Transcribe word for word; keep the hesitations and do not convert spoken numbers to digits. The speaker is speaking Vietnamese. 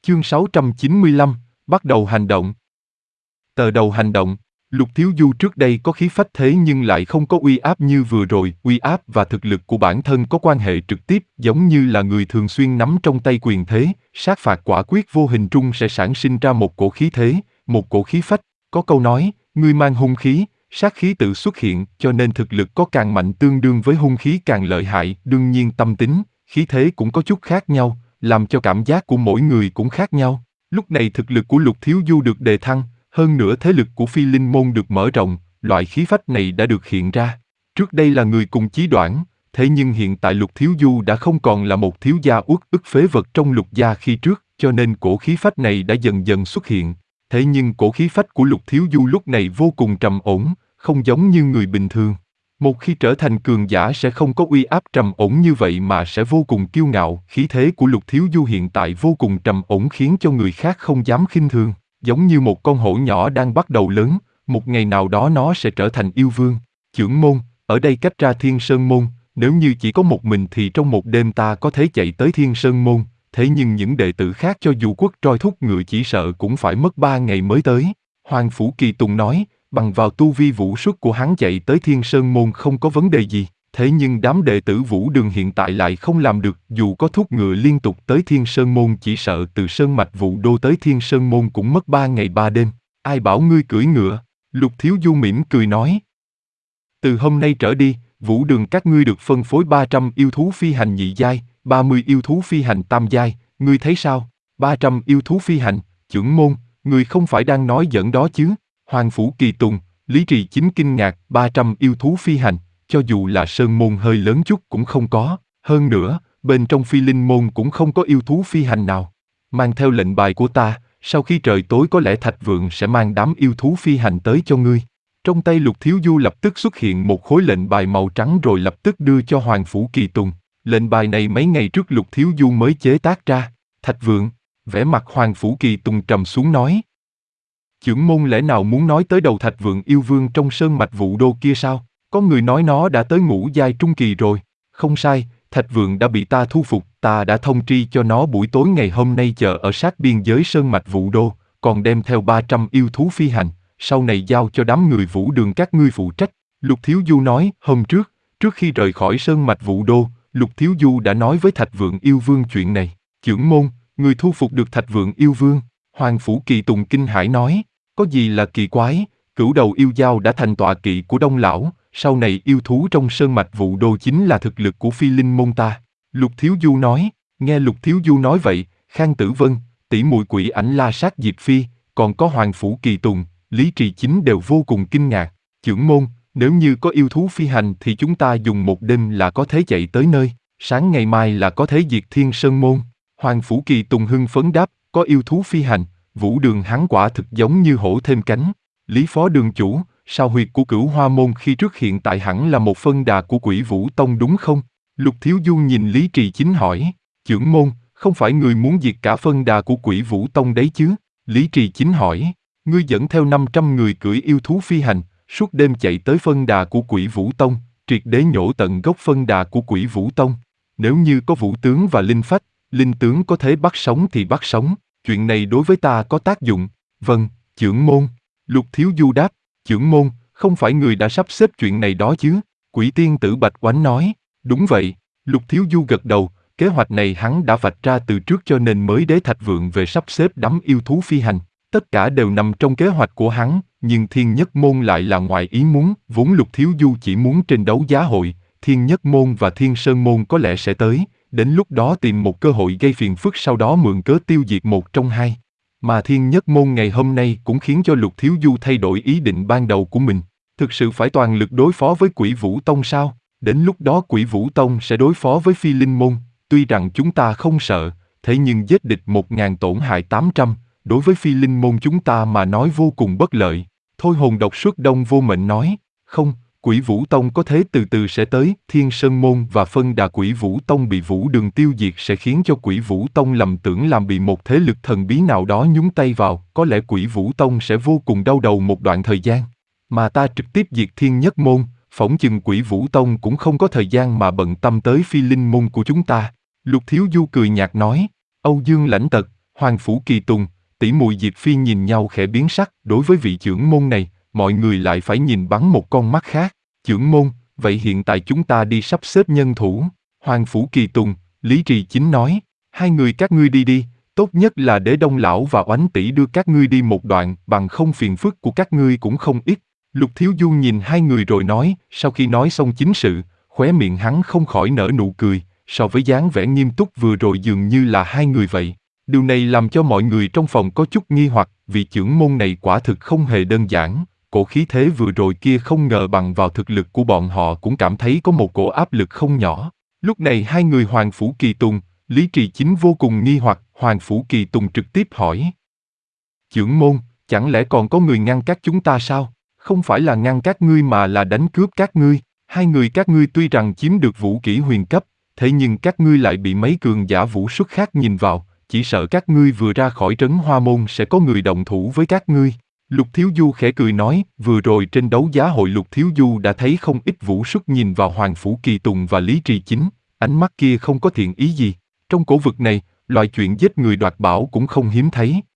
Chương sáu trăm chín mươi lăm, bắt đầu hành động. Tờ đầu hành động. Lục Thiếu Du trước đây có khí phách thế nhưng lại không có uy áp như vừa rồi, uy áp và thực lực của bản thân có quan hệ trực tiếp, giống như là người thường xuyên nắm trong tay quyền thế, sát phạt quả quyết vô hình trung sẽ sản sinh ra một cổ khí thế, một cổ khí phách. Có câu nói, người mang hung khí, sát khí tự xuất hiện, cho nên thực lực có càng mạnh tương đương với hung khí càng lợi hại, đương nhiên tâm tính, khí thế cũng có chút khác nhau, làm cho cảm giác của mỗi người cũng khác nhau. Lúc này thực lực của Lục Thiếu Du được đề thăng, hơn nữa thế lực của Phi Linh Môn được mở rộng, loại khí phách này đã được hiện ra. Trước đây là người cùng chí đoản, thế nhưng hiện tại Lục Thiếu Du đã không còn là một thiếu gia uất ức phế vật trong Lục gia khi trước, cho nên cổ khí phách này đã dần dần xuất hiện. Thế nhưng cổ khí phách của Lục Thiếu Du lúc này vô cùng trầm ổn, không giống như người bình thường. Một khi trở thành cường giả sẽ không có uy áp trầm ổn như vậy mà sẽ vô cùng kiêu ngạo. Khí thế của Lục Thiếu Du hiện tại vô cùng trầm ổn khiến cho người khác không dám khinh thường. Giống như một con hổ nhỏ đang bắt đầu lớn, một ngày nào đó nó sẽ trở thành yêu vương. Chưởng môn, ở đây cách ra Thiên Sơn môn, nếu như chỉ có một mình thì trong một đêm ta có thể chạy tới Thiên Sơn môn, thế nhưng những đệ tử khác cho dù quất roi thúc ngựa chỉ sợ cũng phải mất ba ngày mới tới. Hoàng Phủ Kỳ Tùng nói, bằng vào tu vi vũ xuất của hắn chạy tới Thiên Sơn môn không có vấn đề gì, thế nhưng đám đệ tử Vũ Đường hiện tại lại không làm được, dù có thúc ngựa liên tục tới Thiên Sơn môn chỉ sợ từ Sơn Mạch Vũ Đô tới Thiên Sơn môn cũng mất ba ngày ba đêm. Ai bảo ngươi cưỡi ngựa? Lục Thiếu Du mỉm cười nói. Từ hôm nay trở đi, Vũ Đường các ngươi được phân phối ba trăm yêu thú phi hành nhị giai, ba mươi yêu thú phi hành tam giai, ngươi thấy sao? ba trăm yêu thú phi hành, chưởng môn, ngươi không phải đang nói giỡn đó chứ? Hoàng Phủ Kỳ Tùng, Lý Trì Chính kinh ngạc, ba trăm yêu thú phi hành, cho dù là sơn môn hơi lớn chút cũng không có, hơn nữa, bên trong Phi Linh môn cũng không có yêu thú phi hành nào. Mang theo lệnh bài của ta, sau khi trời tối có lẽ Thạch Vượng sẽ mang đám yêu thú phi hành tới cho ngươi. Trong tay Lục Thiếu Du lập tức xuất hiện một khối lệnh bài màu trắng rồi lập tức đưa cho Hoàng Phủ Kỳ Tùng. Lệnh bài này mấy ngày trước Lục Thiếu Du mới chế tác ra. Thạch Vượng, vẻ mặt Hoàng Phủ Kỳ Tùng trầm xuống nói. Chưởng môn lẽ nào muốn nói tới đầu Thạch Vượng yêu vương trong sơn mạch Vũ Đô kia sao? Có người nói nó đã tới ngũ giai trung kỳ rồi. Không sai, Thạch Vượng đã bị ta thu phục, ta đã thông tri cho nó buổi tối ngày hôm nay chờ ở sát biên giới sơn mạch Vũ Đô, còn đem theo ba trăm yêu thú phi hành, sau này giao cho đám người Vũ Đường các ngươi phụ trách. Lục Thiếu Du nói, hôm trước, trước khi rời khỏi sơn mạch Vũ Đô, Lục Thiếu Du đã nói với Thạch Vượng yêu vương chuyện này. Chưởng môn, người thu phục được Thạch Vượng yêu vương. Hoàng Phủ Kỳ Tùng kinh hãi nói, có gì là kỳ quái, cửu đầu yêu dao đã thành tọa kỵ của Đông lão, sau này yêu thú trong sơn mạch Vũ Đô chính là thực lực của Phi Linh môn ta. Lục Thiếu Du nói, nghe Lục Thiếu Du nói vậy, Khang Tử Vân, tỷ muội Quỷ Ảnh La Sát Diệp Phi, còn có Hoàng Phủ Kỳ Tùng, Lý Trì Chính đều vô cùng kinh ngạc. Chưởng môn, nếu như có yêu thú phi hành thì chúng ta dùng một đêm là có thể chạy tới nơi, sáng ngày mai là có thể diệt Thiên Sơn môn. Hoàng Phủ Kỳ Tùng hưng phấn đáp, có yêu thú phi hành, Vũ Đường hắn quả thực giống như hổ thêm cánh. Lý Phó Đường chủ, sao huyệt của Cửu Hoa môn khi trước hiện tại hẳn là một phân đà của Quỷ Vũ tông đúng không? Lục Thiếu Du nhìn Lý Trì Chính hỏi, chưởng môn, không phải người muốn diệt cả phân đà của Quỷ Vũ tông đấy chứ? Lý Trì Chính hỏi, ngươi dẫn theo năm trăm người cưỡi yêu thú phi hành, suốt đêm chạy tới phân đà của Quỷ Vũ tông, triệt để nhổ tận gốc phân đà của Quỷ Vũ tông. Nếu như có vũ tướng và linh phách, linh tướng có thể bắt sống thì bắt sống, chuyện này đối với ta có tác dụng. Vâng, chưởng môn. Lục Thiếu Du đáp, chưởng môn, không phải người đã sắp xếp chuyện này đó chứ? Quỷ tiên tử Bạch Oánh nói, đúng vậy. Lục Thiếu Du gật đầu, kế hoạch này hắn đã vạch ra từ trước cho nên mới đế Thạch Vượng về sắp xếp đám yêu thú phi hành. Tất cả đều nằm trong kế hoạch của hắn, nhưng Thiên Nhất môn lại là ngoài ý muốn, vốn Lục Thiếu Du chỉ muốn trên đấu giá hội, Thiên Nhất môn và Thiên Sơn môn có lẽ sẽ tới, đến lúc đó tìm một cơ hội gây phiền phức sau đó mượn cớ tiêu diệt một trong hai. Mà Thiên Nhất môn ngày hôm nay cũng khiến cho Lục Thiếu Du thay đổi ý định ban đầu của mình. Thực sự phải toàn lực đối phó với Quỷ Vũ tông sao? Đến lúc đó Quỷ Vũ tông sẽ đối phó với Phi Linh môn. Tuy rằng chúng ta không sợ, thế nhưng giết địch một ngàn tổn hại tám trăm, đối với Phi Linh môn chúng ta mà nói vô cùng bất lợi. Thôi Hồn Độc Xuất Đông Vô Mệnh nói, không, Quỷ Vũ tông có thế từ từ sẽ tới. Thiên Sơn môn và phân đà Quỷ Vũ tông bị Vũ Đường tiêu diệt sẽ khiến cho Quỷ Vũ tông lầm tưởng làm bị một thế lực thần bí nào đó nhúng tay vào, có lẽ Quỷ Vũ tông sẽ vô cùng đau đầu một đoạn thời gian. Mà ta trực tiếp diệt Thiên Nhất môn, phỏng chừng Quỷ Vũ tông cũng không có thời gian mà bận tâm tới Phi Linh môn của chúng ta. Lục Thiếu Du cười nhạt nói, Âu Dương Lãnh Tật, Hoàng Phủ Kỳ Tùng, tỷ muội Diệp Phi nhìn nhau khẽ biến sắc, đối với vị trưởng môn này, mọi người lại phải nhìn bắn một con mắt khác. Trưởng môn, vậy hiện tại chúng ta đi sắp xếp nhân thủ. Hoàng Phủ Kỳ Tùng, Lý Trì Chính nói, hai người các ngươi đi đi, tốt nhất là để Đông lão và Oánh tỷ đưa các ngươi đi một đoạn, bằng không phiền phức của các ngươi cũng không ít. Lục Thiếu Du nhìn hai người rồi nói, sau khi nói xong chính sự, khóe miệng hắn không khỏi nở nụ cười, so với dáng vẻ nghiêm túc vừa rồi dường như là hai người vậy. Điều này làm cho mọi người trong phòng có chút nghi hoặc, vị trưởng môn này quả thực không hề đơn giản, cổ khí thế vừa rồi kia không ngờ bằng vào thực lực của bọn họ cũng cảm thấy có một cổ áp lực không nhỏ. Lúc này hai người Hoàng Phủ Kỳ Tùng, Lý Trì Chính vô cùng nghi hoặc, Hoàng Phủ Kỳ Tùng trực tiếp hỏi. Trưởng môn, chẳng lẽ còn có người ngăn các chúng ta sao? Không phải là ngăn các ngươi mà là đánh cướp các ngươi. Hai người các ngươi tuy rằng chiếm được vũ kỹ huyền cấp, thế nhưng các ngươi lại bị mấy cường giả vũ xuất khác nhìn vào, chỉ sợ các ngươi vừa ra khỏi trấn Hoa Môn sẽ có người động thủ với các ngươi. Lục Thiếu Du khẽ cười nói, vừa rồi trên đấu giá hội Lục Thiếu Du đã thấy không ít vũ xuất nhìn vào Hoàng Phủ Kỳ Tùng và Lý Trì Chính, ánh mắt kia không có thiện ý gì. Trong cổ vực này, loại chuyện giết người đoạt bảo cũng không hiếm thấy.